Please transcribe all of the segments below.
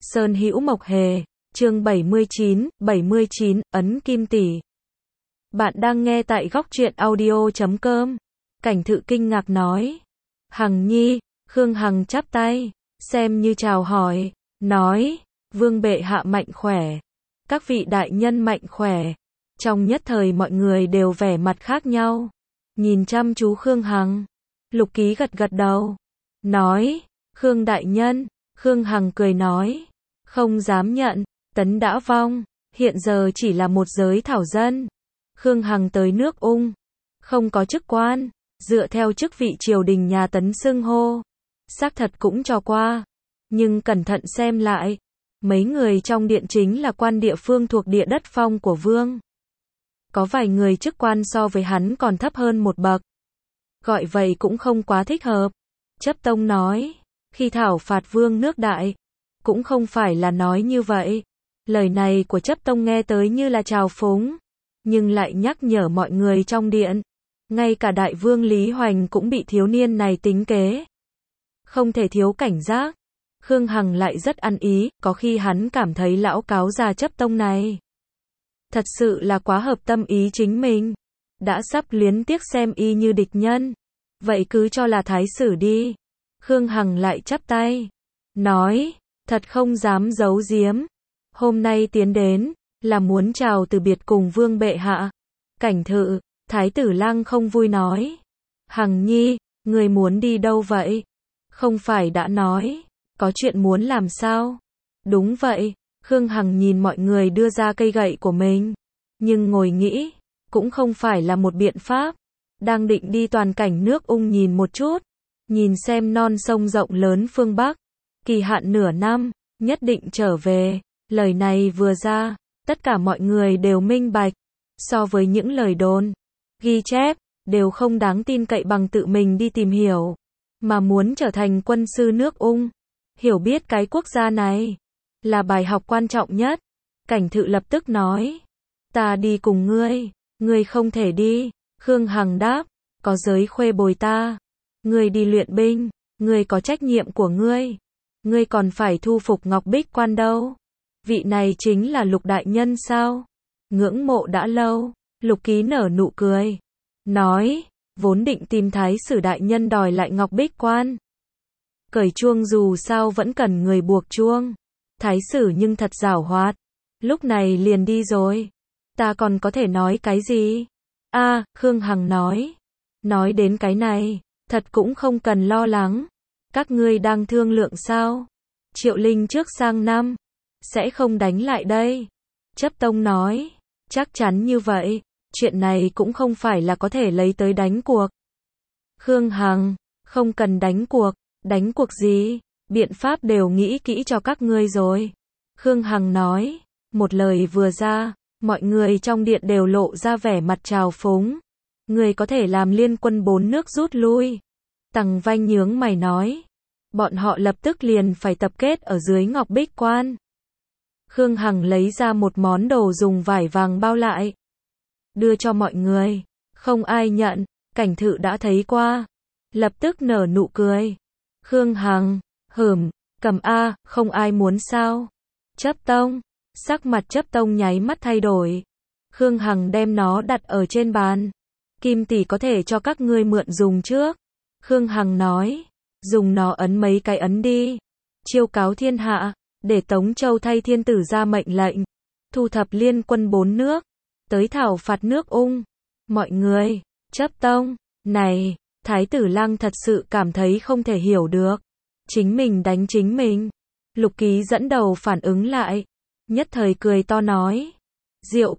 Sơn Hữu Mộc Hề, chương 79, ấn kim tỷ. Bạn đang nghe tại góc truyện audio.com. Cảnh Thự kinh ngạc nói. Hằng nhi, Khương Hằng chắp tay, xem như chào hỏi, nói, vương bệ hạ mạnh khỏe, các vị đại nhân mạnh khỏe. Trong nhất thời mọi người đều vẻ mặt khác nhau, nhìn chăm chú Khương Hằng. Lục Ký gật gật đầu, nói, Khương đại nhân. Khương Hằng cười nói, không dám nhận, Tấn đã vong, hiện giờ chỉ là một giới thảo dân. Khương Hằng tới nước Ung, không có chức quan, dựa theo chức vị triều đình nhà Tấn xưng hô, xác thật cũng cho qua. Nhưng cẩn thận xem lại, mấy người trong điện chính là quan địa phương thuộc địa đất phong của vương. Có vài người chức quan so với hắn còn thấp hơn một bậc. Gọi vậy cũng không quá thích hợp. Chấp Tông nói, khi thảo phạt vương nước Đại, cũng không phải là nói như vậy. Lời này của Chấp Tông nghe tới như là trào phúng, nhưng lại nhắc nhở mọi người trong điện. Ngay cả đại vương Lý Hoành cũng bị thiếu niên này tính kế. Không thể thiếu cảnh giác. Khương Hằng lại rất ăn ý, có khi hắn cảm thấy lão cáo già Chấp Tông này thật sự là quá hợp tâm ý chính mình. Đã sắp luyến tiếc xem y như địch nhân, vậy cứ cho là thái sử đi. Khương Hằng lại chắp tay, nói, thật không dám giấu giếm. Hôm nay tiến đến, là muốn chào từ biệt cùng vương bệ hạ. Cảnh Thự, Thái tử Lăng không vui nói, Hằng nhi, người muốn đi đâu vậy? Không phải đã nói, có chuyện muốn làm sao? Đúng vậy. Khương Hằng nhìn mọi người đưa ra cây gậy của mình, nhưng ngồi nghĩ, cũng không phải là một biện pháp. Đang định đi toàn cảnh nước Ung nhìn một chút, nhìn xem non sông rộng lớn phương Bắc, kỳ hạn nửa năm, nhất định trở về. Lời này vừa ra, tất cả mọi người đều minh bạch. So với những lời đồn, ghi chép, đều không đáng tin cậy bằng tự mình đi tìm hiểu. Mà muốn trở thành quân sư nước Ung, hiểu biết cái quốc gia này, là bài học quan trọng nhất. Cảnh Thự lập tức nói, ta đi cùng ngươi. Ngươi không thể đi. Khương Hằng đáp, có giới khuê bồi ta. Ngươi đi luyện binh, ngươi có trách nhiệm của ngươi. Ngươi còn phải thu phục Ngọc Bích Quan đâu. Vị này chính là Lục đại nhân sao? Ngưỡng mộ đã lâu. Lục Ký nở nụ cười, nói, vốn định tìm thái sử đại nhân đòi lại Ngọc Bích Quan. Cởi chuông dù sao vẫn cần người buộc chuông. Thái sử nhưng thật giảo hoạt, lúc này liền đi rồi. Ta còn có thể nói cái gì? Khương Hằng nói đến cái này, thật cũng không cần lo lắng. Các ngươi đang thương lượng sao? Triệu Linh trước sang năm, sẽ không đánh lại đây. Chấp Tông nói, chắc chắn như vậy, chuyện này cũng không phải là có thể lấy tới đánh cuộc. Khương Hằng, không cần đánh cuộc gì? Biện pháp đều nghĩ kỹ cho các ngươi rồi. Khương Hằng nói, một lời vừa ra, mọi người trong điện đều lộ ra vẻ mặt trào phúng. Người có thể làm liên quân 4 nước rút lui. Tằng Vanh nhướng mày nói, bọn họ lập tức liền phải tập kết ở dưới Ngọc Bích Quan. Khương Hằng lấy ra một món đồ dùng vải vàng bao lại, đưa cho mọi người. Không ai nhận. Cảnh Thự đã thấy qua, lập tức nở nụ cười. Khương Hằng, cầm không ai muốn sao? Chấp Tông, sắc mặt Chấp Tông nháy mắt thay đổi. Khương Hằng đem nó đặt ở trên bàn. Kim tỷ có thể cho các ngươi mượn dùng trước. Khương Hằng nói, dùng nó ấn mấy cái ấn đi. Chiêu cáo thiên hạ, để Tống Châu thay thiên tử ra mệnh lệnh, thu thập liên quân 4 nước, tới thảo phạt nước Ung. Mọi người, Chấp Tông, này, Thái tử Lăng thật sự cảm thấy không thể hiểu được. Chính mình đánh chính mình. Lục Ký dẫn đầu phản ứng lại, nhất thời cười to nói, diệu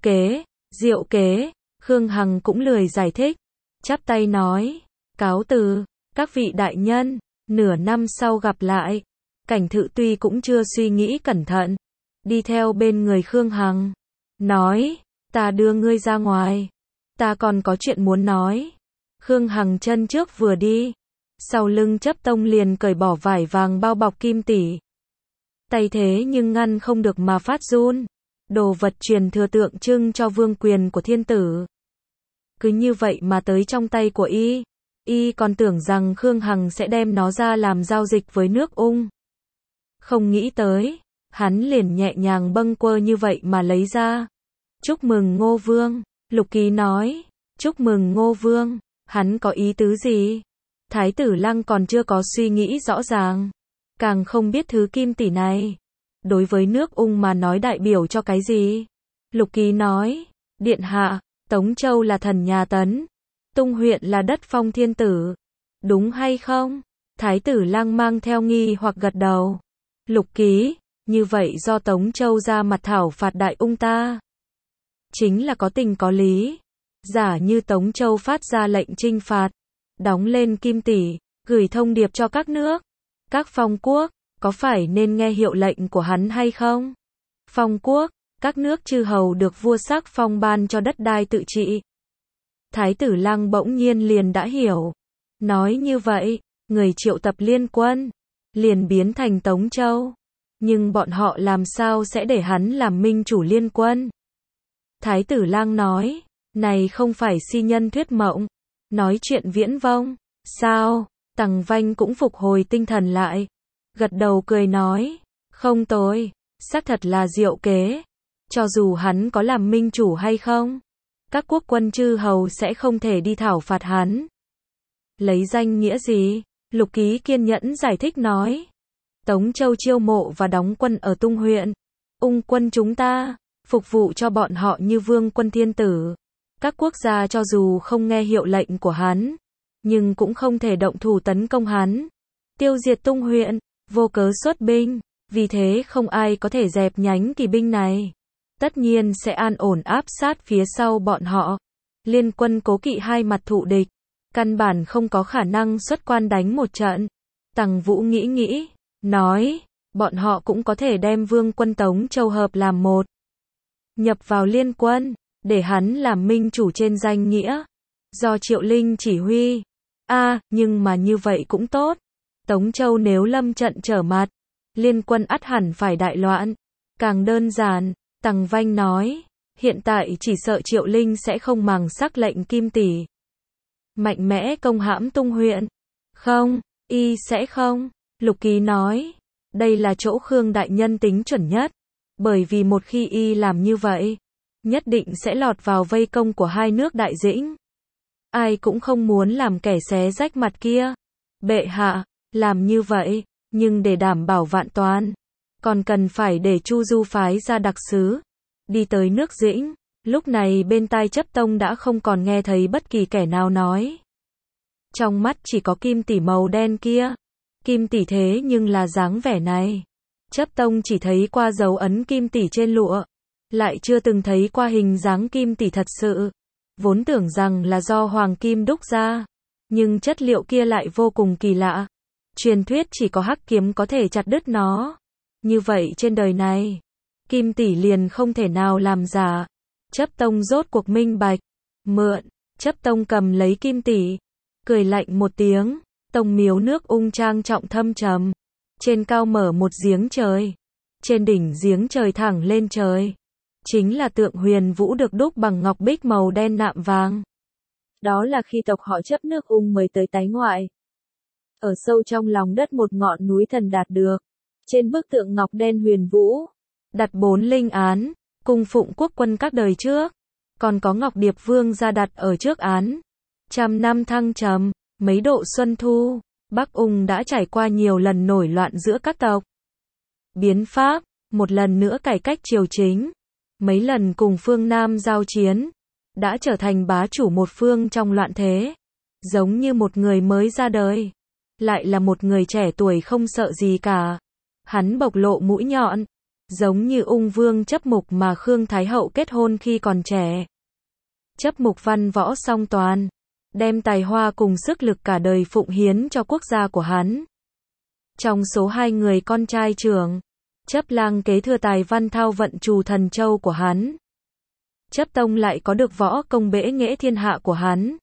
kế. Khương Hằng cũng lười giải thích, chắp tay nói, cáo từ, các vị đại nhân, nửa năm sau gặp lại. Cảnh Thự tuy cũng chưa suy nghĩ cẩn thận, đi theo bên người Khương Hằng, nói, ta đưa ngươi ra ngoài, ta còn có chuyện muốn nói. Khương Hằng chân trước vừa đi, sau lưng Chấp Tông liền cởi bỏ vải vàng bao bọc kim tỷ. Tay thế nhưng ngăn không được mà phát run. Đồ vật truyền thừa tượng trưng cho vương quyền của thiên tử, cứ như vậy mà tới trong tay của y còn tưởng rằng Khương Hằng sẽ đem nó ra làm giao dịch với nước Ung. Không nghĩ tới, hắn liền nhẹ nhàng bâng quơ như vậy mà lấy ra. Chúc mừng Ngô Vương, Lục Ký nói. Chúc mừng Ngô Vương, hắn có ý tứ gì? Thái tử Lăng còn chưa có suy nghĩ rõ ràng, càng không biết thứ kim tỷ này đối với nước Ung mà nói đại biểu cho cái gì. Lục Ký nói, điện hạ, Tống Châu là thần nhà Tấn, Tung huyện là đất phong thiên tử, đúng hay không? Thái tử Lăng mang theo nghi hoặc gật đầu. Lục Ký, như vậy do Tống Châu ra mặt thảo phạt đại Ung ta, chính là có tình có lý. Giả như Tống Châu phát ra lệnh trinh phạt, đóng lên kim tỷ, gửi thông điệp cho các nước, các phong quốc, có phải nên nghe hiệu lệnh của hắn hay không? Phong quốc, các nước chư hầu được vua sắc phong ban cho đất đai tự trị. Thái tử Lăng bỗng nhiên liền đã hiểu. Nói như vậy, người triệu tập liên quân, liền biến thành Tống Châu. Nhưng bọn họ làm sao sẽ để hắn làm minh chủ liên quân? Thái tử Lăng nói, này không phải si nhân thuyết mộng, nói chuyện viễn vông, sao? Tằng Vanh cũng phục hồi tinh thần lại, gật đầu cười nói, không tồi, xác thật là diệu kế. Cho dù hắn có làm minh chủ hay không, các quốc quân chư hầu sẽ không thể đi thảo phạt hắn. Lấy danh nghĩa gì? Lục Ký kiên nhẫn giải thích nói, Tống Châu chiêu mộ và đóng quân ở Tung huyện, Ung quân chúng ta, phục vụ cho bọn họ như vương quân thiên tử. Các quốc gia cho dù không nghe hiệu lệnh của hắn, nhưng cũng không thể động thủ tấn công hắn, tiêu diệt Tung huyện, vô cớ xuất binh, vì thế không ai có thể dẹp nhánh kỳ binh này. Tất nhiên sẽ an ổn áp sát phía sau bọn họ. Liên quân cố kỵ hai mặt thụ địch, căn bản không có khả năng xuất quan đánh một trận. Tằng Vũ nghĩ, nói, bọn họ cũng có thể đem vương quân Tống Châu hợp làm một, nhập vào liên quân, để hắn làm minh chủ trên danh nghĩa, do Triệu Linh chỉ huy. Nhưng mà như vậy cũng tốt. Tống Châu nếu lâm trận trở mặt, liên quân ắt hẳn phải đại loạn. Càng đơn giản, Tằng Vanh nói, hiện tại chỉ sợ Triệu Linh sẽ không màng sắc lệnh kim tỷ, mạnh mẽ công hãm Tung huyện. Không, y sẽ không. Lục Ký nói, đây là chỗ Khương đại nhân tính chuẩn nhất, bởi vì một khi y làm như vậy, nhất định sẽ lọt vào vây công của hai nước Đại Dĩnh. Ai cũng không muốn làm kẻ xé rách mặt kia. Bệ hạ, làm như vậy, nhưng để đảm bảo vạn toàn, còn cần phải để Chu Du phái ra đặc sứ, đi tới nước Dĩnh. Lúc này bên tai Chấp Tông đã không còn nghe thấy bất kỳ kẻ nào nói. Trong mắt chỉ có kim tỷ màu đen kia. Kim tỷ thế nhưng là dáng vẻ này. Chấp Tông chỉ thấy qua dấu ấn kim tỷ trên lụa, lại chưa từng thấy qua hình dáng kim tỷ thật sự. Vốn tưởng rằng là do hoàng kim đúc ra, nhưng chất liệu kia lại vô cùng kỳ lạ. Truyền thuyết chỉ có hắc kiếm có thể chặt đứt nó. Như vậy trên đời này, kim tỷ liền không thể nào làm giả. Chấp Tông rốt cuộc minh bạch. Mượn. Chấp Tông cầm lấy kim tỷ, cười lạnh một tiếng. Tông miếu nước Ung trang trọng thâm trầm. Trên cao mở một giếng trời. Trên đỉnh giếng trời thẳng lên trời, chính là tượng Huyền Vũ được đúc bằng ngọc bích màu đen nạm vàng. Đó là khi tộc họ Chấp nước Ung mới tới tái ngoại. Ở sâu trong lòng đất một ngọn núi thần đạt được. Trên bức tượng ngọc đen Huyền Vũ, đặt 4 linh án, cung phụng quốc quân các đời trước. Còn có Ngọc Điệp Vương ra đặt ở trước án. 100 năm thăng trầm, mấy độ xuân thu, Bắc Ung đã trải qua nhiều lần nổi loạn giữa các tộc. Biến pháp, một lần nữa cải cách triều chính, mấy lần cùng phương Nam giao chiến, đã trở thành bá chủ một phương trong loạn thế. Giống như một người mới ra đời, lại là một người trẻ tuổi không sợ gì cả. Hắn bộc lộ mũi nhọn, giống như Ung Vương Chấp Mục mà Khương Thái Hậu kết hôn khi còn trẻ. Chấp Mục văn võ song toàn, đem tài hoa cùng sức lực cả đời phụng hiến cho quốc gia của hắn. Trong số 2 người con trai trưởng, Chấp Lang kế thừa tài văn thao vận trù thần châu của hắn. Chấp Tông lại có được võ công bẽ nghễ thiên hạ của hắn.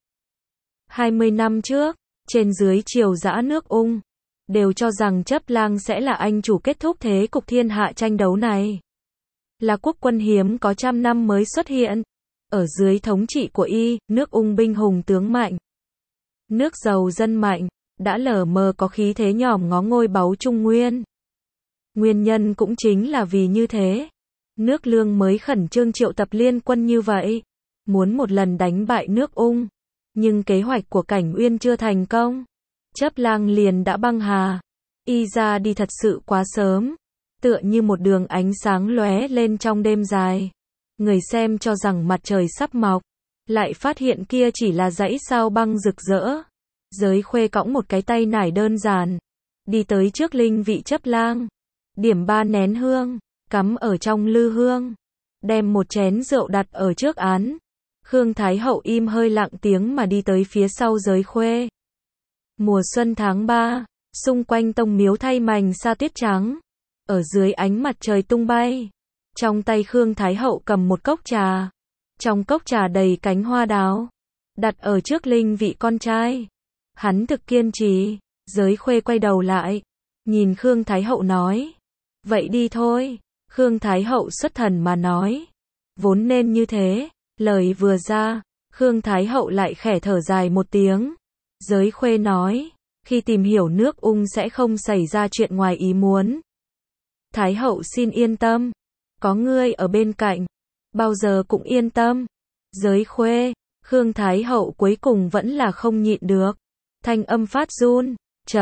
20 năm trước, trên dưới triều dã nước Ung, đều cho rằng Chấp Lang sẽ là anh chủ kết thúc thế cục thiên hạ tranh đấu này. Là quốc quân hiếm có 100 năm mới xuất hiện. Ở dưới thống trị của y, nước Ung binh hùng tướng mạnh, nước giàu dân mạnh, đã lờ mờ có khí thế nhòm ngó ngôi báu Trung Nguyên. Nguyên nhân cũng chính là vì như thế. Nước Lương mới khẩn trương triệu tập liên quân như vậy. Muốn một lần đánh bại nước Ung. Nhưng kế hoạch của Cảnh Uyên chưa thành công. Chấp Lang liền đã băng hà. Y ra đi thật sự quá sớm. Tựa như một đường ánh sáng lóe lên trong đêm dài. Người xem cho rằng mặt trời sắp mọc. Lại phát hiện kia chỉ là dãy sao băng rực rỡ. Giới Khuê cõng một cái tay nải đơn giản. Đi tới trước linh vị Chấp Lang. Điểm 3 nén hương. Cắm ở trong lư hương. Đem một chén rượu đặt ở trước án. Khương Thái Hậu im hơi lặng tiếng mà đi tới phía sau Giới Khuê. Mùa xuân tháng 3. Xung quanh tông miếu thay mành sa tuyết trắng. Ở dưới ánh mặt trời tung bay. Trong tay Khương Thái Hậu cầm một cốc trà. Trong cốc trà đầy cánh hoa đào. Đặt ở trước linh vị con trai. Hắn thực kiên trì. Giới Khuê quay đầu lại. Nhìn Khương Thái Hậu nói. Vậy đi thôi. Khương Thái Hậu xuất thần mà nói. Vốn nên như thế. Lời vừa ra. Khương Thái Hậu lại khẽ thở dài một tiếng. Giới Khuê nói. Khi tìm hiểu nước Ung sẽ không xảy ra chuyện ngoài ý muốn. Thái Hậu xin yên tâm. Có ngươi ở bên cạnh. Bao giờ cũng yên tâm. Giới Khuê. Khương Thái Hậu cuối cùng vẫn là không nhịn được. Thanh âm phát run.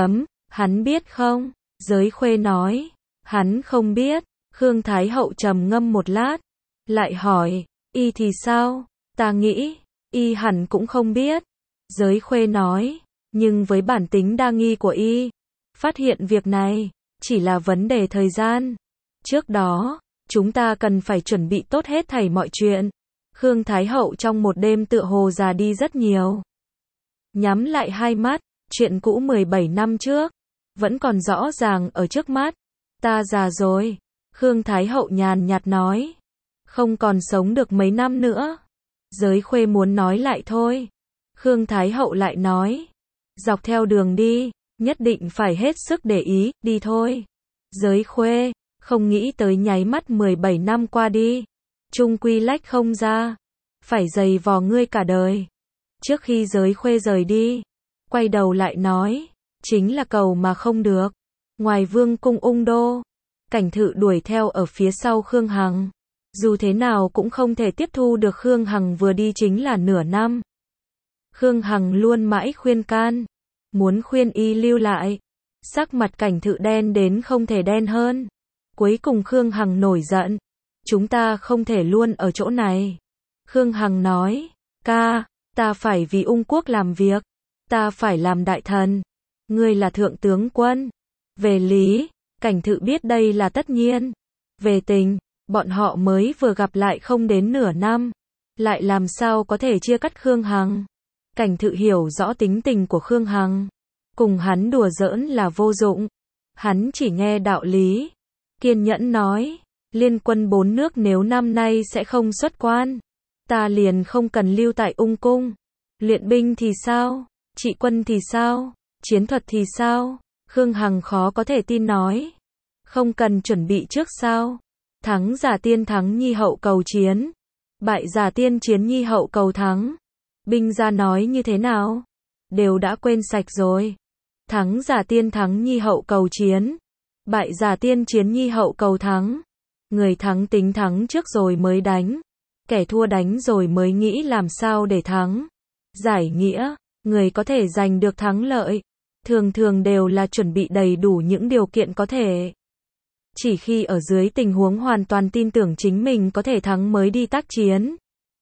Hắn biết không? Giới Khuê nói. Hắn không biết. Khương Thái Hậu trầm ngâm một lát. Lại hỏi. Y thì sao? Ta nghĩ. Y hẳn cũng không biết. Giới Khuê nói. Nhưng với bản tính đa nghi của Y. Phát hiện việc này. Chỉ là vấn đề thời gian. Trước đó. Chúng ta cần phải chuẩn bị tốt hết thảy mọi chuyện. Khương Thái Hậu trong một đêm tựa hồ già đi rất nhiều. Nhắm lại hai mắt. Chuyện cũ 17 năm trước. Vẫn còn rõ ràng ở trước mắt. Ta già rồi. Khương Thái Hậu nhàn nhạt nói. Không còn sống được mấy năm nữa. Giới Khuê muốn nói lại thôi. Khương Thái Hậu lại nói. Dọc theo đường đi. Nhất định phải hết sức để ý. Đi thôi. Giới Khuê. Không nghĩ tới nháy mắt 17 năm qua đi. Chung quy lách không ra. Phải giày vò ngươi cả đời. Trước khi Giới Khuê rời đi. Quay đầu lại nói. Chính là cầu mà không được. Ngoài vương cung Ung Đô. Cảnh Thự đuổi theo ở phía sau Khương Hằng. Dù thế nào cũng không thể tiếp thu được Khương Hằng vừa đi chính là nửa năm. Khương Hằng luôn mãi khuyên can. Muốn khuyên Y lưu lại. Sắc mặt Cảnh Thự đen đến không thể đen hơn. Cuối cùng Khương Hằng nổi giận. Chúng ta không thể luôn ở chỗ này. Khương Hằng nói. Ca, ta phải vì Ung quốc làm việc. Ta phải làm đại thần. Ngươi là thượng tướng quân. Về lý, Cảnh Thự biết đây là tất nhiên. Về tình, bọn họ mới vừa gặp lại không đến nửa năm. Lại làm sao có thể chia cắt Khương Hằng. Cảnh Thự hiểu rõ tính tình của Khương Hằng. Cùng hắn đùa giỡn là vô dụng. Hắn chỉ nghe đạo lý. Kiên nhẫn nói. Liên quân 4 nước nếu năm nay sẽ không xuất quan. Ta liền không cần lưu tại Ung cung. Luyện binh thì sao? Trị quân thì sao? Chiến thuật thì sao? Khương Hằng khó có thể tin nói. Không cần chuẩn bị trước sao? Thắng giả tiên thắng nhi hậu cầu chiến. Bại giả tiên chiến nhi hậu cầu thắng. Binh gia nói như thế nào? Đều đã quên sạch rồi. Thắng giả tiên thắng nhi hậu cầu chiến. Bại giả tiên chiến nhi hậu cầu thắng. Người thắng tính thắng trước rồi mới đánh. Kẻ thua đánh rồi mới nghĩ làm sao để thắng. Giải nghĩa, người có thể giành được thắng lợi. Thường thường đều là chuẩn bị đầy đủ những điều kiện có thể. Chỉ khi ở dưới tình huống hoàn toàn tin tưởng chính mình có thể thắng mới đi tác chiến.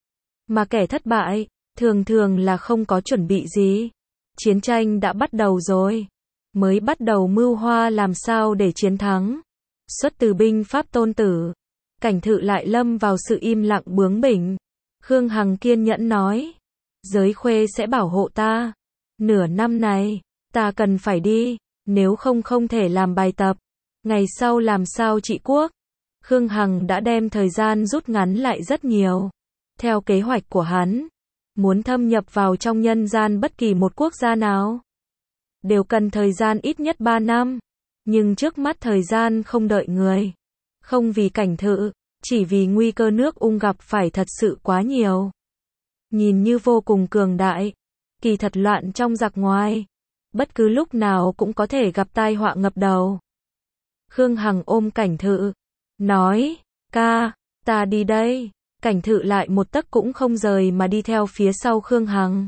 Mà kẻ thất bại, thường thường là không có chuẩn bị gì. Chiến tranh đã bắt đầu rồi. Mới bắt đầu mưu hoa làm sao để chiến thắng. Xuất từ binh pháp Tôn Tử. Cảnh Thự lại lâm vào sự im lặng bướng bỉnh. Khương Hằng kiên nhẫn nói. Giới Khuê sẽ bảo hộ ta. Nửa năm này, ta cần phải đi. Nếu không không thể làm bài tập. Ngày sau làm sao trị quốc. Khương Hằng đã đem thời gian rút ngắn lại rất nhiều. Theo kế hoạch của hắn. Muốn thâm nhập vào trong nhân gian bất kỳ một quốc gia nào. Đều cần thời gian ít nhất 3 năm. Nhưng trước mắt thời gian không đợi người. Không vì Cảnh Thự, chỉ vì nguy cơ nước Ung gặp phải thật sự quá nhiều. Nhìn như vô cùng cường đại. Kỳ thật loạn trong giặc ngoài. Bất cứ lúc nào cũng có thể gặp tai họa ngập đầu. Khương Hằng ôm Cảnh Thự, nói, ca, ta đi đây. Cảnh Thự lại một tấc cũng không rời mà đi theo phía sau Khương Hằng.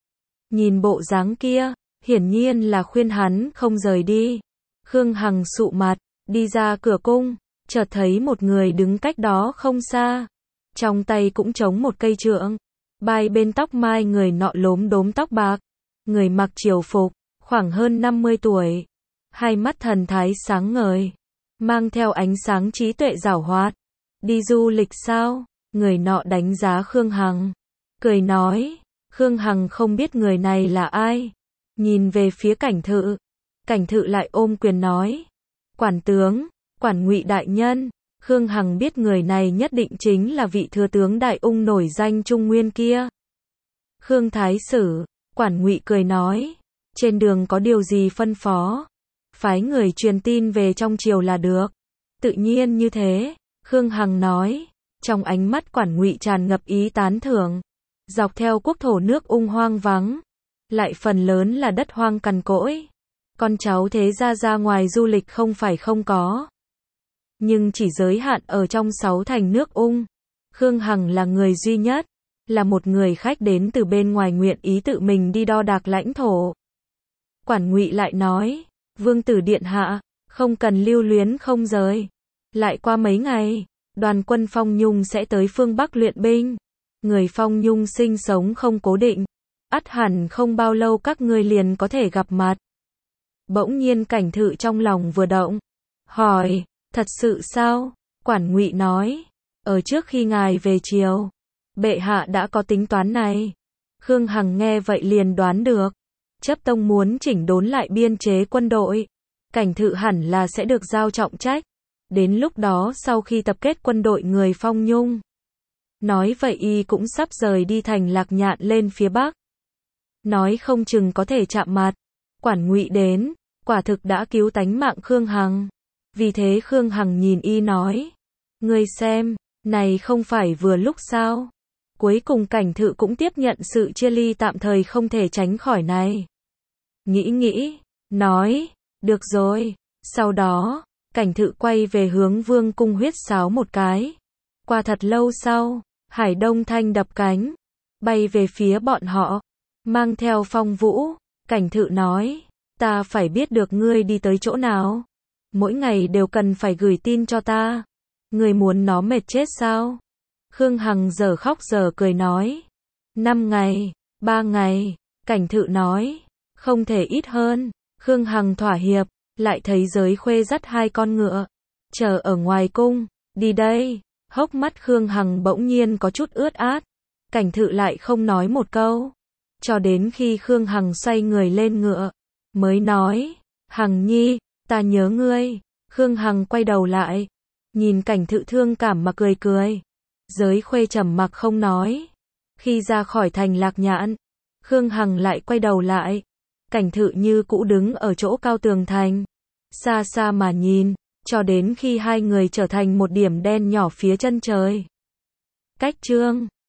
Nhìn bộ dáng kia, hiển nhiên là khuyên hắn không rời đi. Khương Hằng sụ mặt, đi ra cửa cung, chợt thấy một người đứng cách đó không xa. Trong tay cũng chống một cây trượng. Hai bên tóc mai người nọ lốm đốm tóc bạc. Người mặc triều phục, khoảng hơn 50 tuổi. Hai mắt thần thái sáng ngời, mang theo ánh sáng trí tuệ giảo hoạt. Đi du lịch sao? Người nọ đánh giá Khương Hằng, cười nói. Khương Hằng không biết người này là ai. Nhìn về phía Cảnh Thự. Cảnh Thự lại ôm quyền nói. Quản tướng, Quản Ngụy đại nhân. Khương Hằng biết người này nhất định chính là vị thừa tướng Đại Ung nổi danh Trung Nguyên kia. Khương Thái Sử, Quản Ngụy cười nói. Trên đường có điều gì phân phó? Phái người truyền tin về trong triều là được. Tự nhiên như thế, Khương Hằng nói. Trong ánh mắt Quản Ngụy tràn ngập ý tán thưởng. Dọc theo quốc thổ nước Ung hoang vắng, lại phần lớn là đất hoang cằn cỗi. Con cháu thế gia ra ngoài du lịch không phải không có, nhưng chỉ giới hạn ở trong 6 thành nước Ung. Khương Hằng là người duy nhất, là một người khách đến từ bên ngoài nguyện ý tự mình đi đo đạc lãnh thổ. Quản Ngụy lại nói, Vương tử điện hạ, không cần lưu luyến không rời. Lại qua mấy ngày, đoàn quân Phong Nhung sẽ tới phương Bắc luyện binh. Người Phong Nhung sinh sống không cố định, ắt hẳn không bao lâu các ngươi liền có thể gặp mặt. Bỗng nhiên Cảnh Thự trong lòng vừa động, hỏi, thật sự sao? Quản Ngụy nói, ở trước khi ngài về triều, bệ hạ đã có tính toán này. Khương Hằng nghe vậy liền đoán được, Chấp tông muốn chỉnh đốn lại biên chế quân đội. Cảnh Thự hẳn là sẽ được giao trọng trách. Đến lúc đó sau khi tập kết quân đội người Phong Nhung, nói vậy y cũng sắp rời đi thành Lạc Nhạn lên phía Bắc. Nói không chừng có thể chạm mặt. Quản Ngụy đến, quả thực đã cứu tánh mạng Khương Hằng. Vì thế Khương Hằng nhìn y nói, ngươi xem, này không phải vừa lúc sao? Cuối cùng Cảnh Thự cũng tiếp nhận sự chia ly tạm thời không thể tránh khỏi này. Nghĩ, nói, được rồi. Sau đó, Cảnh Thự quay về hướng Vương cung huyết sáo một cái. Qua thật lâu sau, Hải Đông Thanh đập cánh, bay về phía bọn họ, mang theo phong vũ. Cảnh Thự nói, ta phải biết được ngươi đi tới chỗ nào. Mỗi ngày đều cần phải gửi tin cho ta. Ngươi muốn nó mệt chết sao? Khương Hằng giờ khóc giờ cười nói, 5 ngày, 3 ngày. Cảnh Thự nói, không thể ít hơn. Khương Hằng thỏa hiệp, lại thấy Giới Khuê dắt 2 con ngựa, chờ ở ngoài cung. Đi đây. Hốc mắt Khương Hằng bỗng nhiên có chút ướt át. Cảnh Thự lại không nói một câu, cho đến khi Khương Hằng xoay người lên ngựa, mới nói, Hằng nhi, ta nhớ ngươi. Khương Hằng quay đầu lại, nhìn Cảnh Thự thương cảm mà cười cười. Giới Khuê trầm mặc không nói. Khi ra khỏi thành Lạc Nhạn, Khương Hằng lại quay đầu lại. Cảnh Thự như cũ đứng ở chỗ cao tường thành, xa xa mà nhìn, cho đến khi hai người trở thành một điểm đen nhỏ phía chân trời. Cách chương